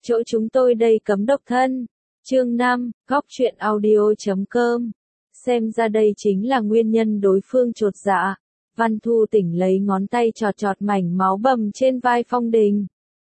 Chỗ chúng tôi đây cấm độc thân. Chương 5, Góc truyện audio.com. Xem ra đây chính là nguyên nhân đối phương chột dạ. Văn Thu Tỉnh lấy ngón tay chọt chọt mảnh máu bầm trên vai Phong Đình.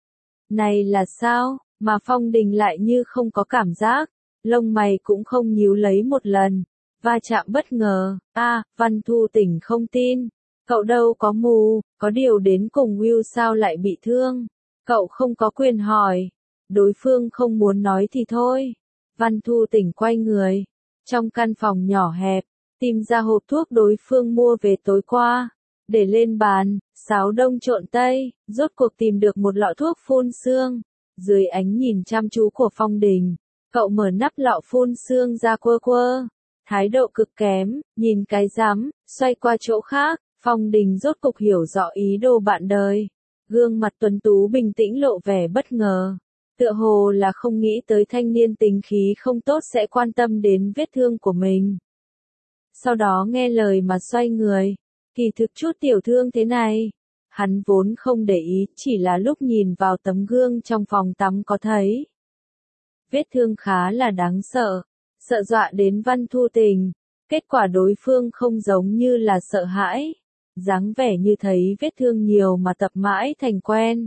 Này là sao, mà Phong Đình lại như không có cảm giác, lông mày cũng không nhíu lấy một lần. Va chạm bất ngờ, Văn Thu Tỉnh không tin. Cậu đâu có mù, có điều đến cùng Will sao lại bị thương. Cậu không có quyền hỏi. Đối phương không muốn nói thì thôi. Văn Thu Tỉnh quay người. Trong căn phòng nhỏ hẹp, tìm ra hộp thuốc đối phương mua về tối qua. Để lên bàn, xáo đông trộn tây, rốt cuộc tìm được một lọ thuốc phun sương. Dưới ánh nhìn chăm chú của Phong Đình, cậu mở nắp lọ phun sương ra quơ quơ. Thái độ cực kém, nhìn cái rắm, xoay qua chỗ khác. Phong Đình rốt cục hiểu rõ ý đồ bạn đời. Gương mặt tuấn tú bình tĩnh lộ vẻ bất ngờ. Tựa hồ là không nghĩ tới thanh niên tính khí không tốt sẽ quan tâm đến vết thương của mình. Sau đó nghe lời mà xoay người. Kỳ thực chút tiểu thương thế này. Hắn vốn không để ý, chỉ là lúc nhìn vào tấm gương trong phòng tắm có thấy. Vết thương khá là đáng sợ. Sợ dọa đến Văn Thu Tỉnh. Kết quả đối phương không giống như là sợ hãi. Dáng vẻ như thấy vết thương nhiều mà tập mãi thành quen.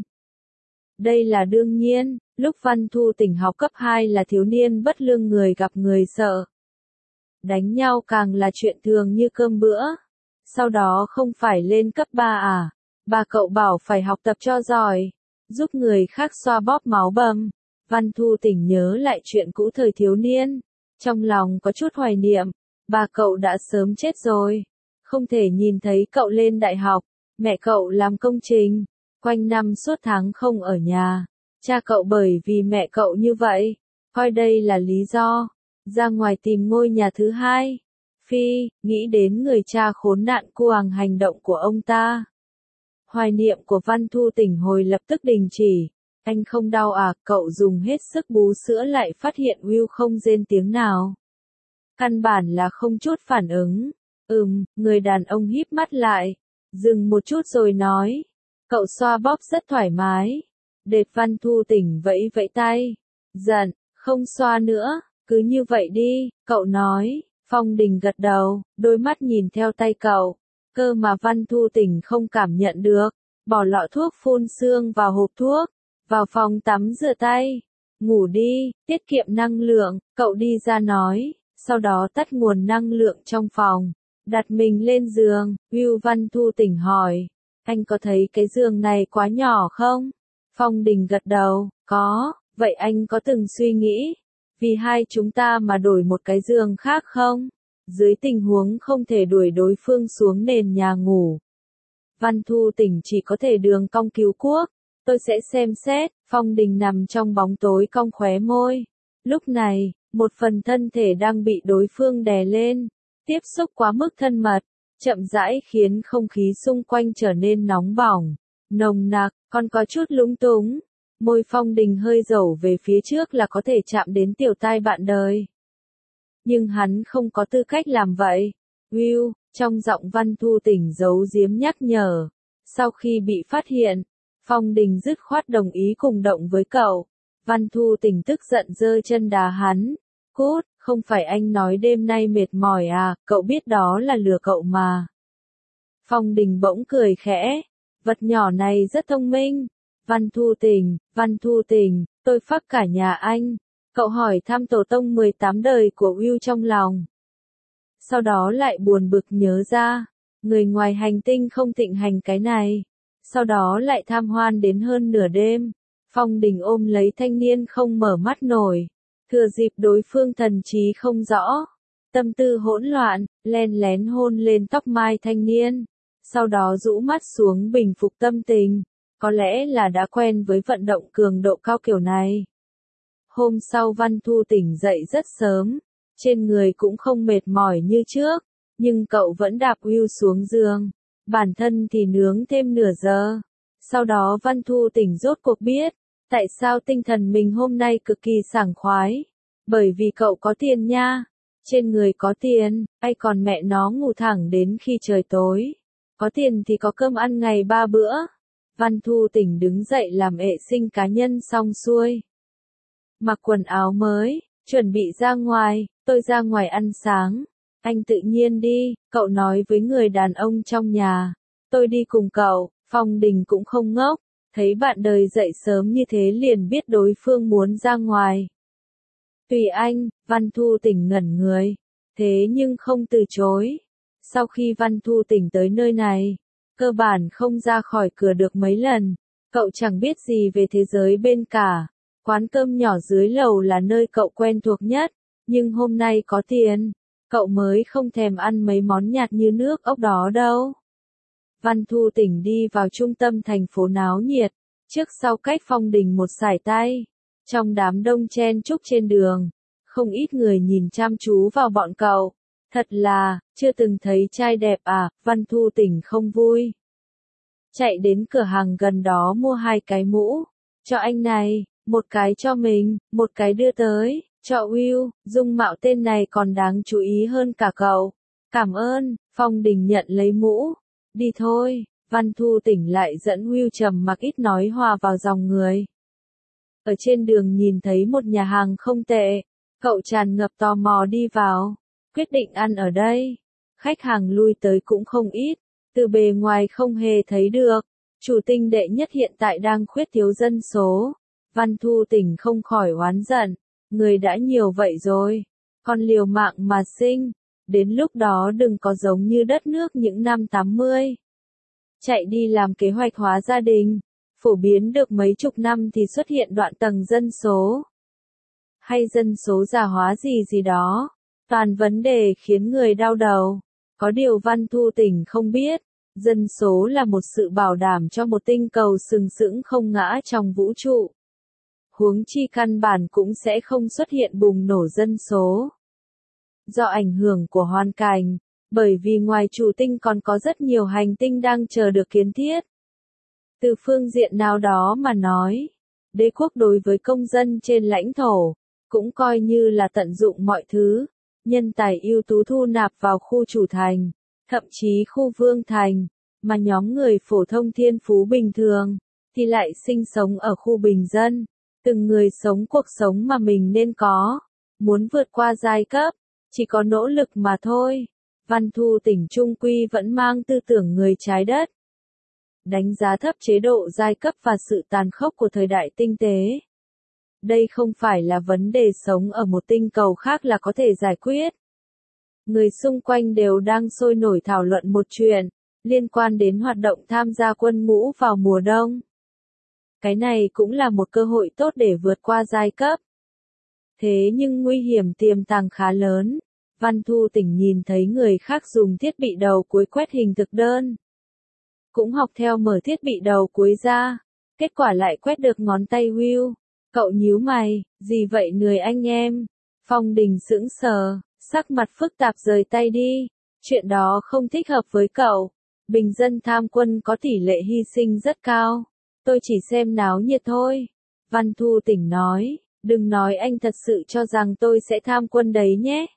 Đây là đương nhiên, lúc Văn Thu Tỉnh học cấp 2 là thiếu niên bất lương người gặp người sợ. Đánh nhau càng là chuyện thường như cơm bữa. Sau đó không phải lên cấp 3 à? Bà cậu bảo phải học tập cho giỏi, giúp người khác xoa bóp máu bầm. Văn Thu Tỉnh nhớ lại chuyện cũ thời thiếu niên. Trong lòng có chút hoài niệm, bà cậu đã sớm chết rồi. Không thể nhìn thấy cậu lên đại học, mẹ cậu làm công trình, quanh năm suốt tháng không ở nhà. Cha cậu bởi vì mẹ cậu như vậy, coi đây là lý do, ra ngoài tìm ngôi nhà thứ hai. Phi, nghĩ đến người cha khốn nạn cuồng hành động của ông ta. Hoài niệm của Văn Thu Tỉnh hồi lập tức đình chỉ. Anh không đau à? Cậu dùng hết sức bú sữa lại phát hiện Will không rên tiếng nào. Căn bản là không chút phản ứng. Người đàn ông híp mắt lại, dừng một chút rồi nói. Cậu xoa bóp rất thoải mái. Đệt Văn Thu Tỉnh vẫy vẫy tay. Giận, không xoa nữa, cứ như vậy đi, cậu nói. Phong Đình gật đầu, đôi mắt nhìn theo tay cậu. Cơ mà Văn Thu Tỉnh không cảm nhận được. Bỏ lọ thuốc phun sương vào hộp thuốc. Vào phòng tắm rửa tay. Ngủ đi, tiết kiệm năng lượng, cậu đi ra nói. Sau đó tắt nguồn năng lượng trong phòng. Đặt mình lên giường, Will. Văn Thu Tỉnh hỏi. Anh có thấy cái giường này quá nhỏ không? Phong Đình gật đầu, có, vậy anh có từng suy nghĩ, vì hai chúng ta mà đổi một cái giường khác không? Dưới tình huống không thể đuổi đối phương xuống nền nhà ngủ. Văn Thu Tỉnh chỉ có thể đường cong cứu quốc, tôi sẽ xem xét. Phong Đình nằm trong bóng tối cong khóe môi. Lúc này, một phần thân thể đang bị đối phương đè lên. Tiếp xúc quá mức thân mật, chậm rãi khiến không khí xung quanh trở nên nóng bỏng, nồng nặc, còn có chút lúng túng. Môi Phong Đình hơi dẩu về phía trước là có thể chạm đến tiểu tai bạn đời. Nhưng hắn không có tư cách làm vậy. Will, trong giọng Văn Thu Tỉnh giấu giếm nhắc nhở. Sau khi bị phát hiện, Phong Đình dứt khoát đồng ý cùng động với cậu. Văn Thu Tỉnh tức giận giơ chân đá hắn. Cút, không phải anh nói đêm nay mệt mỏi à, cậu biết đó là lừa cậu mà. Phong Đình bỗng cười khẽ. Vật nhỏ này rất thông minh. Văn Thu Tỉnh, tôi phắc cả nhà anh. Cậu hỏi thăm tổ tông 18 đời của Will trong lòng. Sau đó lại buồn bực nhớ ra, người ngoài hành tinh không thịnh hành cái này. Sau đó lại tham hoan đến hơn nửa đêm. Phong Đình ôm lấy thanh niên không mở mắt nổi. Thừa dịp đối phương thần trí không rõ, tâm tư hỗn loạn, len lén hôn lên tóc mai thanh niên. Sau đó rũ mắt xuống bình phục tâm tình. Có lẽ là đã quen với vận động cường độ cao kiểu này. Hôm sau Văn Thu Tỉnh dậy rất sớm. Trên người cũng không mệt mỏi như trước. Nhưng cậu vẫn đạp Will xuống giường. Bản thân thì nướng thêm nửa giờ. Sau đó Văn Thu Tỉnh rốt cuộc biết. Tại sao tinh thần mình hôm nay cực kỳ sảng khoái? Bởi vì cậu có tiền nha. Trên người có tiền, ai còn mẹ nó ngủ thẳng đến khi trời tối. Có tiền thì có cơm ăn ngày 3 bữa. Văn Thu Tỉnh đứng dậy làm vệ sinh cá nhân xong xuôi. mặc quần áo mới, chuẩn bị ra ngoài, tôi ra ngoài ăn sáng. Anh tự nhiên đi, cậu nói với người đàn ông trong nhà. Tôi đi cùng cậu, Phong Đình cũng không ngốc, thấy bạn đời dậy sớm như thế liền biết đối phương muốn ra ngoài. Tùy anh, Văn Thu Tỉnh ngẩn người, thế nhưng không từ chối. Sau khi Văn Thu Tỉnh tới nơi này, cơ bản không ra khỏi cửa được mấy lần, cậu chẳng biết gì về thế giới bên cả. Quán cơm nhỏ dưới lầu là nơi cậu quen thuộc nhất, nhưng hôm nay có tiền, cậu mới không thèm ăn mấy món nhạt như nước ốc đó đâu. Văn Thu Tỉnh đi vào trung tâm thành phố náo nhiệt, trước sau cách Phong Đình một sải tay. Trong đám đông chen chúc trên đường, không ít người nhìn chăm chú vào bọn cậu. Thật là, chưa từng thấy trai đẹp à, Văn Thu Tỉnh không vui. Chạy đến cửa hàng gần đó mua 2 cái mũ, cho anh này, một cái cho mình, một cái đưa tới, cho Will, dung mạo tên này còn đáng chú ý hơn cả cậu. Cảm ơn, Phong Đình nhận lấy mũ. Đi thôi, Văn Thu Tỉnh lại dẫn Will trầm mặc ít nói hòa vào dòng người. Ở trên đường nhìn thấy một nhà hàng không tệ, cậu tràn ngập tò mò đi vào, quyết định ăn ở đây. Khách hàng lui tới cũng không ít, từ bề ngoài không hề thấy được. Chủ tinh đệ nhất hiện tại đang khuyết thiếu dân số. Văn Thu Tỉnh không khỏi oán giận, người đã nhiều vậy rồi, còn liều mạng mà sinh, đến lúc đó đừng có giống như đất nước những năm 80. Chạy đi làm kế hoạch hóa gia đình, phổ biến được mấy chục năm thì xuất hiện đoạn tầng dân số. Hay dân số già hóa gì gì đó, toàn vấn đề khiến người đau đầu. Có điều Văn Thu Tỉnh không biết, dân số là một sự bảo đảm cho một tinh cầu sừng sững không ngã trong vũ trụ. Huống chi căn bản cũng sẽ không xuất hiện bùng nổ dân số. Do ảnh hưởng của hoàn cảnh, bởi vì ngoài chủ tinh còn có rất nhiều hành tinh đang chờ được kiến thiết. Từ phương diện nào đó mà nói, đế quốc đối với công dân trên lãnh thổ, cũng coi như là tận dụng mọi thứ, nhân tài ưu tú thu nạp vào khu chủ thành, thậm chí khu vương thành, mà nhóm người phổ thông thiên phú bình thường, thì lại sinh sống ở khu bình dân, từng người sống cuộc sống mà mình nên có, muốn vượt qua giai cấp, chỉ có nỗ lực mà thôi. Văn Thu Tỉnh trung quy vẫn mang tư tưởng người trái đất. Đánh giá thấp chế độ giai cấp và sự tàn khốc của thời đại tinh tế. Đây không phải là vấn đề sống ở một tinh cầu khác là có thể giải quyết. Người xung quanh đều đang sôi nổi thảo luận một chuyện, liên quan đến hoạt động tham gia quân ngũ vào mùa đông. Cái này cũng là một cơ hội tốt để vượt qua giai cấp. Thế nhưng nguy hiểm tiềm tàng khá lớn. Văn Thu Tỉnh nhìn thấy người khác dùng thiết bị đầu cuối quét hình thực đơn. Cũng học theo mở thiết bị đầu cuối ra. Kết quả lại quét được ngón tay Will. Cậu nhíu mày, gì vậy người anh em? Phong Đình sững sờ, sắc mặt phức tạp rời tay đi. Chuyện đó không thích hợp với cậu. Bình dân tham quân có tỷ lệ hy sinh rất cao. Tôi chỉ xem náo nhiệt thôi. Văn Thu Tỉnh nói, đừng nói anh thật sự cho rằng tôi sẽ tham quân đấy nhé.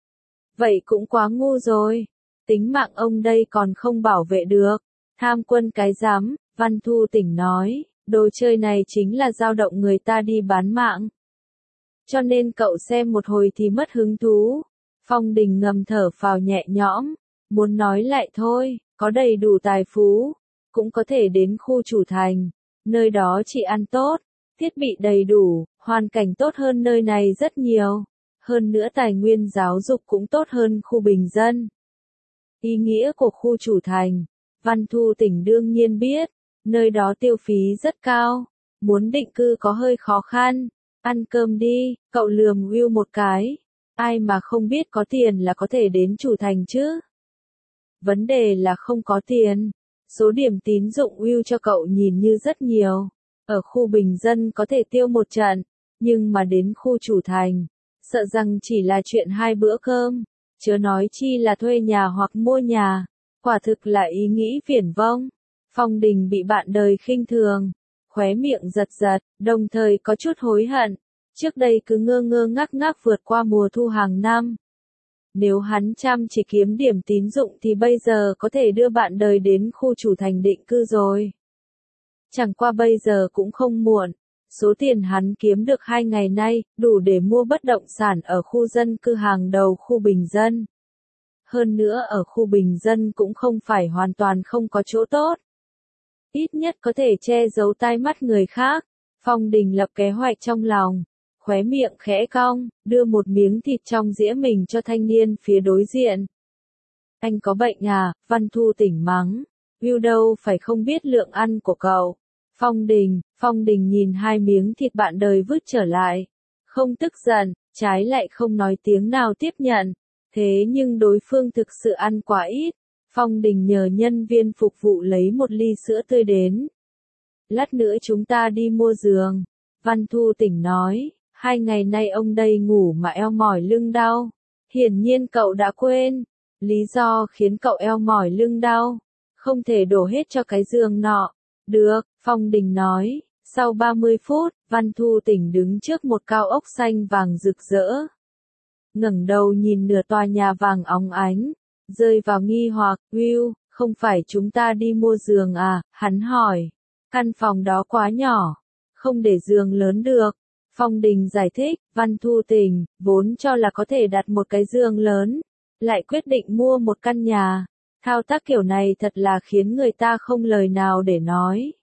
Vậy cũng quá ngu rồi. Tính mạng ông đây còn không bảo vệ được. Tham quân cái dám, Văn Thu Tỉnh nói, đồ chơi này chính là dao động người ta đi bán mạng. Cho nên cậu xem một hồi thì mất hứng thú. Phong Đình ngầm thở phào nhẹ nhõm, muốn nói lại thôi, có đầy đủ tài phú, cũng có thể đến khu chủ thành, nơi đó chỉ ăn tốt, thiết bị đầy đủ, hoàn cảnh tốt hơn nơi này rất nhiều. Hơn nữa tài nguyên giáo dục cũng tốt hơn khu bình dân. Ý nghĩa của khu chủ thành, Văn Thu Tỉnh đương nhiên biết, nơi đó tiêu phí rất cao, muốn định cư có hơi khó khăn. Ăn cơm đi, cậu lườm Will một cái, ai mà không biết có tiền là có thể đến chủ thành chứ. Vấn đề là không có tiền, số điểm tín dụng Will cho cậu nhìn như rất nhiều, ở khu bình dân có thể tiêu một trận, nhưng mà đến khu chủ thành, sợ rằng chỉ là chuyện 2 bữa cơm, chớ nói chi là thuê nhà hoặc mua nhà, quả thực là ý nghĩ viển vông. Phong Đình bị bạn đời khinh thường, khóe miệng giật giật, đồng thời có chút hối hận, trước đây cứ ngơ ngơ ngác ngác vượt qua mùa thu hàng năm. Nếu hắn chăm chỉ kiếm điểm tín dụng thì bây giờ có thể đưa bạn đời đến khu chủ thành định cư rồi. Chẳng qua bây giờ cũng không muộn, Số tiền hắn kiếm được 2 ngày nay, đủ để mua bất động sản ở khu dân cư hàng đầu khu bình dân. Hơn nữa ở khu bình dân cũng không phải hoàn toàn không có chỗ tốt. Ít nhất có thể che giấu tai mắt người khác. Phong Đình lập kế hoạch trong lòng, khóe miệng khẽ cong, đưa một miếng thịt trong dĩa mình cho thanh niên phía đối diện. Anh có bệnh à? Văn Thu Tỉnh mắng. Will đâu phải không biết lượng ăn của cậu. Phong Đình nhìn 2 miếng thịt bạn đời vứt trở lại. Không tức giận, trái lại không nói tiếng nào tiếp nhận. Thế nhưng đối phương thực sự ăn quá ít. Phong Đình nhờ nhân viên phục vụ lấy một ly sữa tươi đến. Lát nữa chúng ta đi mua giường. Văn Thu Tỉnh nói, 2 ngày nay ông đây ngủ mà eo mỏi lưng đau. Hiển nhiên cậu đã quên. Lý do khiến cậu eo mỏi lưng đau. Không thể đổ hết cho cái giường nọ. Được, Phong Đình nói. Sau 30 phút, Văn Thu Tỉnh đứng trước một cao ốc xanh vàng rực rỡ. Ngẩng đầu nhìn nửa tòa nhà vàng óng ánh. Rơi vào nghi hoặc, Will, không phải chúng ta đi mua giường à? Hắn hỏi. Căn phòng đó quá nhỏ. Không để giường lớn được. Phong Đình giải thích, Văn Thu Tỉnh, vốn cho là có thể đặt một cái giường lớn. Lại quyết định mua một căn nhà. Thao tác kiểu này thật là khiến người ta không lời nào để nói.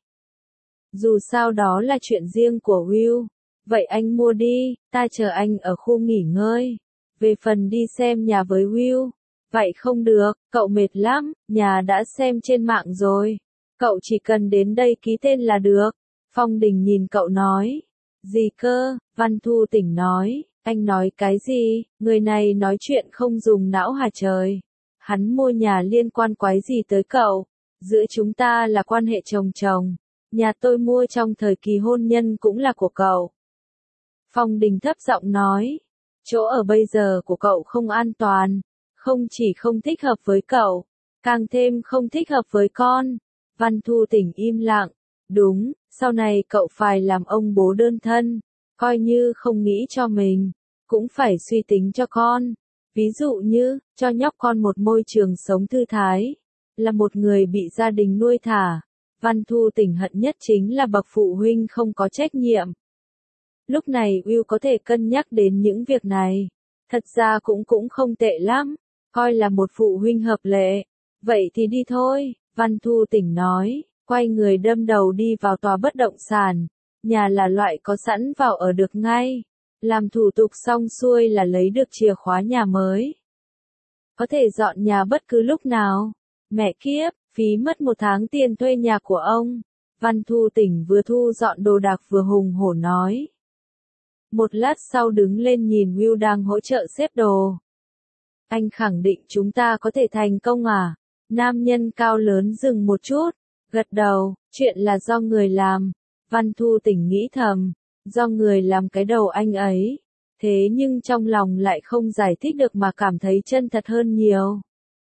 Dù sao đó là chuyện riêng của Will. Vậy anh mua đi, ta chờ anh ở khu nghỉ ngơi. Về phần đi xem nhà với Will. Vậy không được, cậu mệt lắm, nhà đã xem trên mạng rồi. Cậu chỉ cần đến đây ký tên là được. Phong Đình nhìn cậu nói. Gì cơ? Văn Thu Tỉnh nói. Anh nói cái gì? Người này nói chuyện không dùng não hả trời? Hắn mua nhà liên quan quái gì tới cậu? Giữa chúng ta là quan hệ chồng chồng. Nhà tôi mua trong thời kỳ hôn nhân cũng là của cậu. Phong Đình thấp giọng nói. Chỗ ở bây giờ của cậu không an toàn. Không chỉ không thích hợp với cậu, càng thêm không thích hợp với con. Văn Thu Tỉnh im lặng. Đúng, sau này cậu phải làm ông bố đơn thân. Coi như không nghĩ cho mình, cũng phải suy tính cho con. Ví dụ như, cho nhóc con một môi trường sống thư thái. Là một người bị gia đình nuôi thả. Văn Thu Tỉnh hận nhất chính là bậc phụ huynh không có trách nhiệm. Lúc này Will có thể cân nhắc đến những việc này. Thật ra cũng không tệ lắm. Coi là một phụ huynh hợp lệ. Vậy thì đi thôi, Văn Thu Tỉnh nói, quay người đâm đầu đi vào tòa bất động sản. Nhà là loại có sẵn vào ở được ngay. Làm thủ tục xong xuôi là lấy được chìa khóa nhà mới. Có thể dọn nhà bất cứ lúc nào. Mẹ kiếp, phí mất 1 tháng tiền thuê nhà của ông. Văn Thu Tỉnh vừa thu dọn đồ đạc vừa hùng hổ nói. Một lát sau đứng lên nhìn Will đang hỗ trợ xếp đồ. Anh khẳng định chúng ta có thể thành công à? Nam nhân cao lớn dừng một chút, gật đầu, chuyện là do người làm. Văn Thu Tỉnh nghĩ thầm, do người làm cái đầu anh ấy. Thế nhưng trong lòng lại không giải thích được mà cảm thấy chân thật hơn nhiều.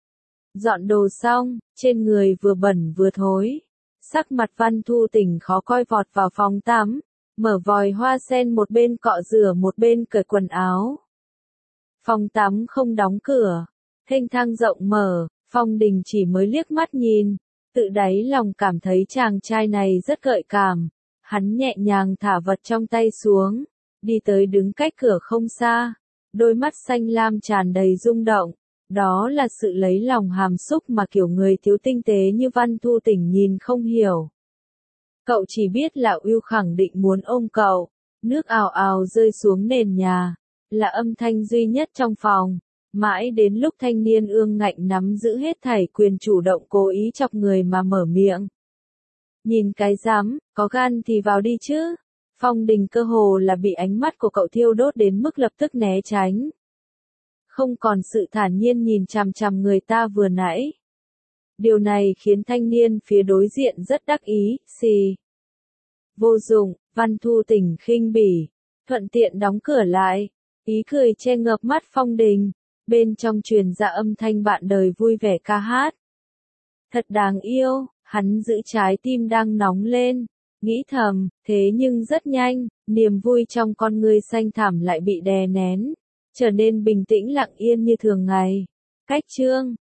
Dọn đồ xong, trên người vừa bẩn vừa thối. Sắc mặt Văn Thu Tỉnh khó coi vọt vào phòng tắm, mở vòi hoa sen một bên cọ rửa một bên cởi quần áo. Phòng tắm không đóng cửa, thênh thang rộng mở, Phong Đình chỉ mới liếc mắt nhìn, tự đáy lòng cảm thấy chàng trai này rất gợi cảm. Hắn nhẹ nhàng thả vật trong tay xuống, đi tới đứng cách cửa không xa, đôi mắt xanh lam tràn đầy rung động. Đó là sự lấy lòng hàm xúc mà kiểu người thiếu tinh tế như Văn Thu Tỉnh nhìn không hiểu. Cậu chỉ biết là Will khẳng định muốn ôm cậu, nước ào ào rơi xuống nền nhà, là âm thanh duy nhất trong phòng. Mãi đến lúc thanh niên ương ngạnh nắm giữ hết thảy quyền chủ động cố ý chọc người mà mở miệng. Nhìn cái rắm, có gan thì vào đi chứ. Phong Đình cơ hồ là bị ánh mắt của cậu thiêu đốt đến mức lập tức né tránh. Không còn sự thản nhiên nhìn chằm chằm người ta vừa nãy. Điều này khiến thanh niên phía đối diện rất đắc ý, xì. Vô dụng, Văn Thu Tỉnh khinh bỉ, thuận tiện đóng cửa lại, ý cười che ngợp mắt Phong Đình, bên trong truyền ra âm thanh bạn đời vui vẻ ca hát. Thật đáng yêu, hắn giữ trái tim đang nóng lên, nghĩ thầm, thế nhưng rất nhanh, niềm vui trong con người xanh thẳm lại bị đè nén, trở nên bình tĩnh lặng yên như thường ngày. Cách chương